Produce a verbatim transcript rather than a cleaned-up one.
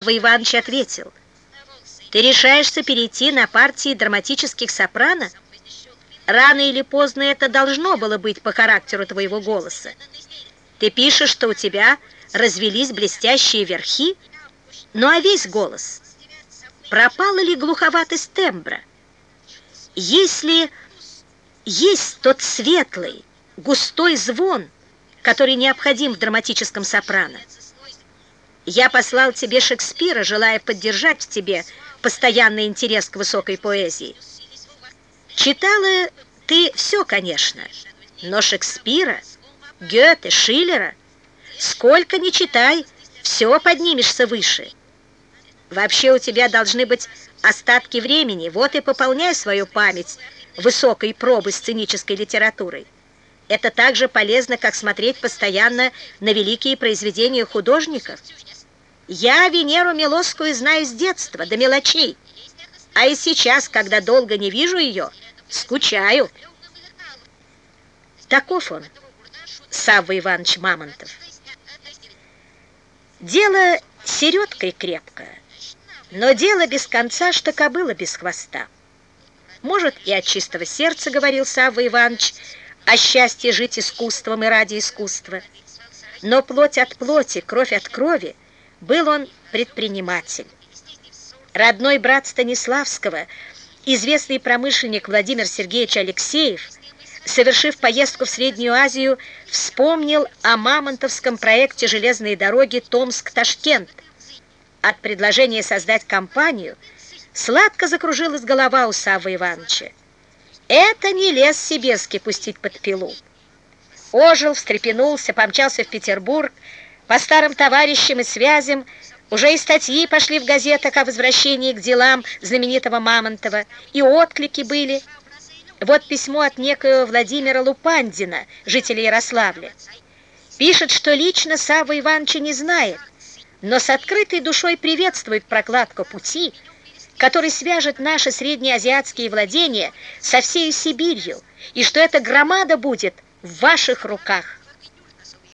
Савва Иванович ответил: «Ты решаешься перейти на партии драматических сопрано? Рано или поздно это должно было быть по характеру твоего голоса. Ты пишешь, что у тебя развелись блестящие верхи, ну а весь голос? Пропала ли глуховатость тембра? Если есть тот светлый, густой звон, который необходим в драматическом сопрано. Я послал тебе Шекспира, желая поддержать в тебе постоянный интерес к высокой поэзии. Читала ты все, конечно, но Шекспира, Гёте, Шиллера, сколько ни читай, все поднимешься выше. Вообще у тебя должны быть остатки времени, вот и пополняй свою память высокой пробы сценической литературой. Это так же полезно, как смотреть постоянно на великие произведения художников. Я Венеру Милосскую знаю с детства, до мелочей, а и сейчас, когда долго не вижу ее, скучаю». Таков он, Савва Иванович Мамонтов. Дело середкой крепкое, но дело без конца, что кобыла без хвоста. Может, и от чистого сердца говорил Савва Иванович о счастье жить искусством и ради искусства, но плоть от плоти, кровь от крови был он предприниматель. Родной брат Станиславского, известный промышленник Владимир Сергеевич Алексеев, совершив поездку в Среднюю Азию, вспомнил о мамонтовском проекте железной дороги Томск-Ташкент. От предложения создать компанию сладко закружилась голова у Саввы Ивановича. Это не лес сибирский пустить под пилу. Ожил, встрепенулся, помчался в Петербург. По старым товарищам и связям уже и статьи пошли в газетах о возвращении к делам знаменитого Мамонтова, и отклики были. Вот письмо от некоего Владимира Лупандина, жителя Ярославля. Пишет, что лично Савва Ивановича не знает, но с открытой душой приветствует прокладку пути, который свяжет наши среднеазиатские владения со всей Сибирью, и что эта громада будет в ваших руках.